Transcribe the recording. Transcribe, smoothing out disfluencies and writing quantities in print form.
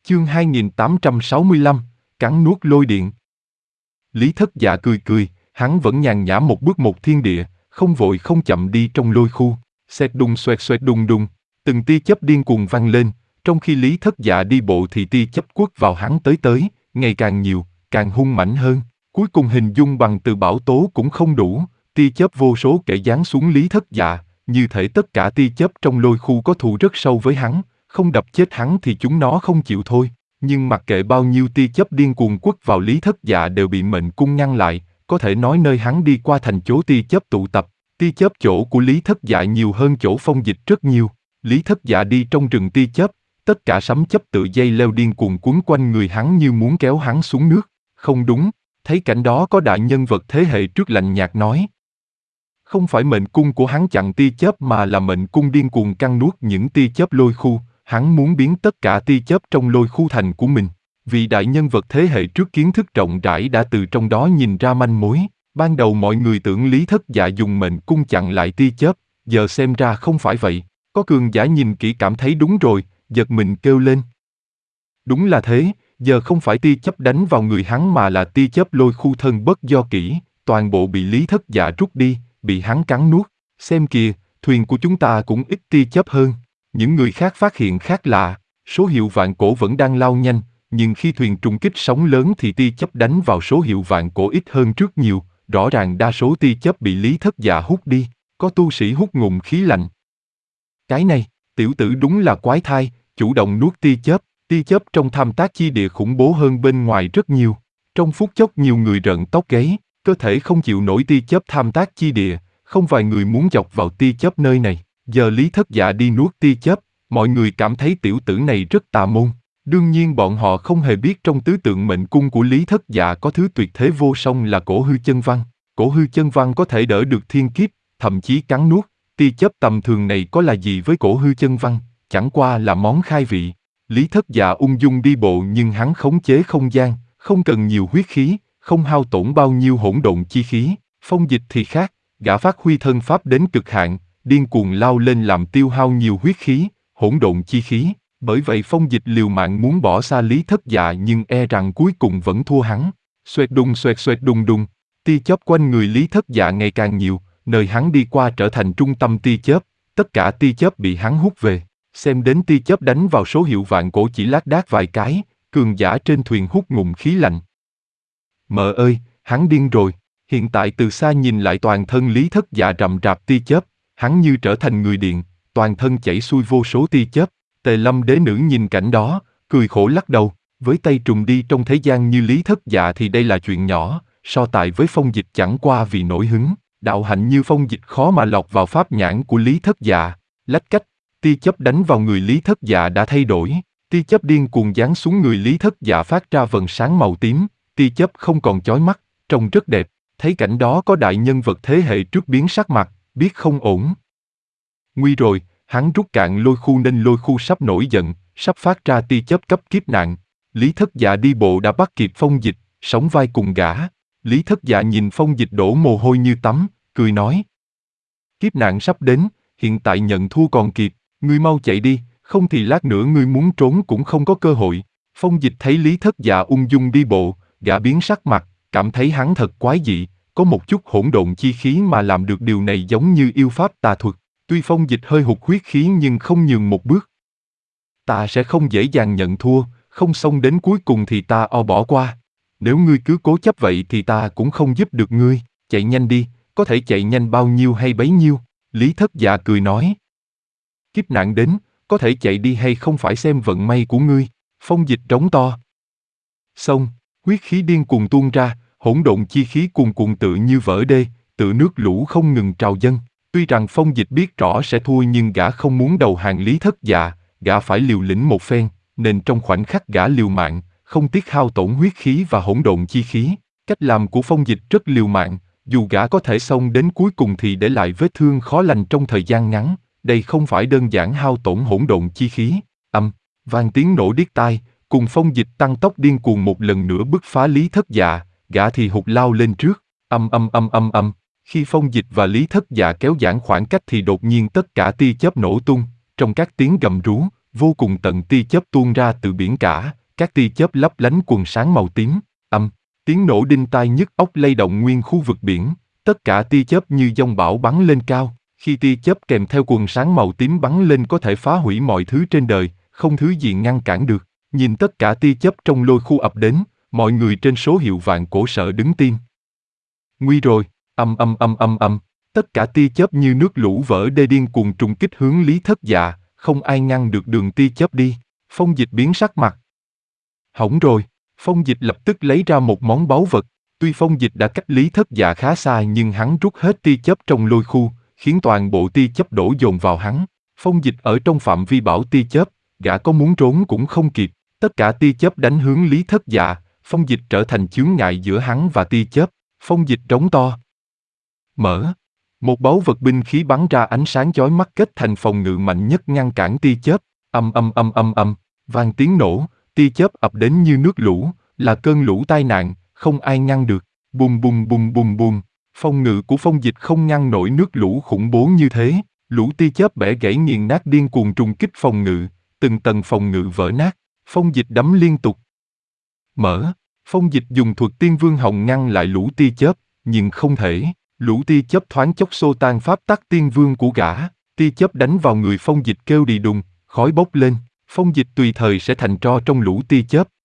Chương 2865, cắn nuốt lôi điện. Lý Thất Dạ cười cười, hắn vẫn nhàn nhã một bước một thiên địa, không vội không chậm đi trong lôi khu. Xoẹt đùng xoẹt xoẹt đùng đùng, từng tia chớp điên cuồng vang lên, trong khi Lý Thất Dạ đi bộ thì tia chớp quất vào hắn tới, ngày càng nhiều, càng hung mãnh hơn. Cuối cùng hình dung bằng từ bão tố cũng không đủ, tia chớp vô số kẻ giáng xuống Lý Thất Dạ, như thể tất cả tia chớp trong lôi khu có thù rất sâu với hắn, không đập chết hắn thì chúng nó không chịu thôi. Nhưng mặc kệ bao nhiêu tia chớp điên cuồng quất vào Lý Thất Dạ đều bị mệnh cung ngăn lại, có thể nói nơi hắn đi qua thành chỗ tia chớp tụ tập. Tia chớp chỗ của Lý Thất Dạ nhiều hơn chỗ Phong Dịch rất nhiều. Lý Thất Dạ đi trong rừng tia chớp, tất cả sấm chớp tự dây leo điên cuồng quấn quanh người hắn như muốn kéo hắn xuống nước. Không đúng, thấy cảnh đó có đại nhân vật thế hệ trước lạnh nhạt nói. Không phải mệnh cung của hắn chặn tia chớp mà là mệnh cung điên cuồng cắn nuốt những tia chớp lôi khu, hắn muốn biến tất cả tia chớp trong lôi khu thành của mình. Vì đại nhân vật thế hệ trước kiến thức rộng rãi đã từ trong đó nhìn ra manh mối. Ban đầu mọi người tưởng Lý Thất Dạ dùng mệnh cung chặn lại tia chớp, giờ xem ra không phải vậy. Có cường giả nhìn kỹ cảm thấy đúng rồi, giật mình kêu lên. Đúng là thế, giờ không phải tia chớp đánh vào người hắn mà là tia chớp lôi khu thân bất do kỹ, toàn bộ bị Lý Thất Dạ rút đi, bị hắn cắn nuốt. Xem kìa, thuyền của chúng ta cũng ít tia chớp hơn. Những người khác phát hiện khác lạ, số hiệu vạn cổ vẫn đang lao nhanh, nhưng khi thuyền trùng kích sóng lớn thì tia chớp đánh vào số hiệu vạn cổ ít hơn trước nhiều. Rõ ràng đa số tia chớp bị Lý Thất Dạ hút đi, có tu sĩ hút ngụm khí lạnh. Cái này, tiểu tử đúng là quái thai, chủ động nuốt tia chớp trong tham tác chi địa khủng bố hơn bên ngoài rất nhiều. Trong phút chốc nhiều người rợn tóc gáy, cơ thể không chịu nổi tia chớp tham tác chi địa, không vài người muốn dọc vào tia chớp nơi này. Giờ Lý Thất Dạ đi nuốt tia chớp, mọi người cảm thấy tiểu tử này rất tà môn. Đương nhiên bọn họ không hề biết trong tứ tượng mệnh cung của Lý Thất Dạ có thứ tuyệt thế vô song là cổ hư chân văn. Cổ hư chân văn có thể đỡ được thiên kiếp, thậm chí cắn nuốt. Tia chớp tầm thường này có là gì với cổ hư chân văn, chẳng qua là món khai vị. Lý Thất Dạ ung dung đi bộ nhưng hắn khống chế không gian, không cần nhiều huyết khí, không hao tổn bao nhiêu hỗn độn chi khí. Phong Dịch thì khác, gã phát huy thân pháp đến cực hạn, điên cuồng lao lên làm tiêu hao nhiều huyết khí, hỗn độn chi khí. Bởi vậy Phong Dịch liều mạng muốn bỏ xa Lý Thất Dạ nhưng e rằng cuối cùng vẫn thua hắn. Xoẹt đùng đùng, tia chớp quanh người Lý Thất Dạ ngày càng nhiều, nơi hắn đi qua trở thành trung tâm tia chớp, tất cả tia chớp bị hắn hút về. Xem đến tia chớp đánh vào số hiệu vạn cổ chỉ lác đác vài cái, cường giả trên thuyền hút ngụm khí lạnh. Mợ ơi, hắn điên rồi. Hiện tại từ xa nhìn lại toàn thân Lý Thất Dạ rậm rạp tia chớp, hắn như trở thành người điện, toàn thân chảy xuôi vô số tia chớp. Tề Lâm đế nữ nhìn cảnh đó, cười khổ lắc đầu, với tay trùng đi trong thế gian như Lý Thất Dạ thì đây là chuyện nhỏ, so tài với Phong Dịch chẳng qua vì nổi hứng, đạo hạnh như Phong Dịch khó mà lọt vào pháp nhãn của Lý Thất Dạ. Lách cách, tia chớp đánh vào người Lý Thất Dạ đã thay đổi, tia chớp điên cuồng giáng xuống người Lý Thất Dạ phát ra vầng sáng màu tím, tia chớp không còn chói mắt, trông rất đẹp. Thấy cảnh đó có đại nhân vật thế hệ trước biến sắc mặt, biết không ổn. Nguy rồi. Hắn rút cạn lôi khu nên lôi khu sắp nổi giận, sắp phát ra tia chớp cấp kiếp nạn. Lý Thất Dạ đi bộ đã bắt kịp Phong Dịch, sóng vai cùng gã. Lý Thất Dạ nhìn Phong Dịch đổ mồ hôi như tắm, cười nói. Kiếp nạn sắp đến, hiện tại nhận thua còn kịp, ngươi mau chạy đi, không thì lát nữa ngươi muốn trốn cũng không có cơ hội. Phong Dịch thấy Lý Thất Dạ ung dung đi bộ, gã biến sắc mặt, cảm thấy hắn thật quái dị, có một chút hỗn độn chi khí mà làm được điều này giống như yêu pháp tà thuật. Tuy Phong Dịch hơi hụt huyết khí nhưng không nhường một bước. Ta sẽ không dễ dàng nhận thua, không xông đến cuối cùng thì ta bỏ qua. Nếu ngươi cứ cố chấp vậy thì ta cũng không giúp được ngươi, chạy nhanh đi, có thể chạy nhanh bao nhiêu hay bấy nhiêu. Lý Thất Dạ cười nói. Kiếp nạn đến, có thể chạy đi hay không phải xem vận may của ngươi. Phong Dịch trống to. Xông, huyết khí điên cuồng tuôn ra, hỗn độn chi khí cuồn cuộn tự như vỡ đê, tự nước lũ không ngừng trào dâng. Tuy rằng Phong Dịch biết rõ sẽ thua nhưng gã không muốn đầu hàng Lý Thất Dạ, gã phải liều lĩnh một phen, nên trong khoảnh khắc gã liều mạng, không tiếc hao tổn huyết khí và hỗn độn chi khí. Cách làm của Phong Dịch rất liều mạng, dù gã có thể xông đến cuối cùng thì để lại vết thương khó lành trong thời gian ngắn, đây không phải đơn giản hao tổn hỗn độn chi khí. Vang tiếng nổ điếc tai, cùng Phong Dịch tăng tốc điên cuồng một lần nữa bứt phá Lý Thất Dạ, gã thì hụt lao lên trước. Khi Phong Dịch và Lý Thất Dạ kéo giãn khoảng cách thì đột nhiên tất cả tia chớp nổ tung, trong các tiếng gầm rú, vô cùng tận tia chớp tuôn ra từ biển cả, các tia chớp lấp lánh quần sáng màu tím. Tiếng nổ đinh tai nhức óc lay động nguyên khu vực biển, tất cả tia chớp như dông bão bắn lên cao. Khi tia chớp kèm theo quần sáng màu tím bắn lên có thể phá hủy mọi thứ trên đời, không thứ gì ngăn cản được. Nhìn tất cả tia chớp trong lôi khu ập đến, mọi người trên số hiệu vạn cổ sợ đứng tim. Nguy rồi, tất cả tia chớp như nước lũ vỡ đê điên cuồng trùng kích hướng Lý Thất Dạ, không ai ngăn được đường tia chớp đi. Phong Dịch biến sắc mặt. Hỏng rồi, Phong Dịch lập tức lấy ra một món báu vật. Tuy Phong Dịch đã cách Lý Thất Dạ khá xa nhưng hắn rút hết tia chớp trong lôi khu, khiến toàn bộ tia chớp đổ dồn vào hắn. Phong Dịch ở trong phạm vi bão tia chớp, gã có muốn trốn cũng không kịp. Tất cả tia chớp đánh hướng Lý Thất Dạ, Phong Dịch trở thành chướng ngại giữa hắn và tia chớp. Phong Dịch trống to. Mở. Một báu vật binh khí bắn ra ánh sáng chói mắt kết thành phòng ngự mạnh nhất ngăn cản tia chớp. Vang tiếng nổ, tia chớp ập đến như nước lũ, là cơn lũ tai nạn, không ai ngăn được. Bùm bùm bùm bùm bùm. Phòng ngự của Phong Dịch không ngăn nổi nước lũ khủng bố như thế. Lũ tia chớp bẻ gãy nghiền nát điên cuồng trùng kích phòng ngự, từng tầng phòng ngự vỡ nát. Phong Dịch đấm liên tục. Mở. Phong Dịch dùng thuật Tiên Vương Hồng ngăn lại lũ tia chớp, nhưng không thể. Lũ tia chớp thoáng chốc xô tan pháp tắc Tiên Vương của gã. Tia chớp đánh vào người Phong Dịch kêu đì đùng, khói bốc lên. Phong Dịch tùy thời sẽ thành tro trong lũ tia chớp.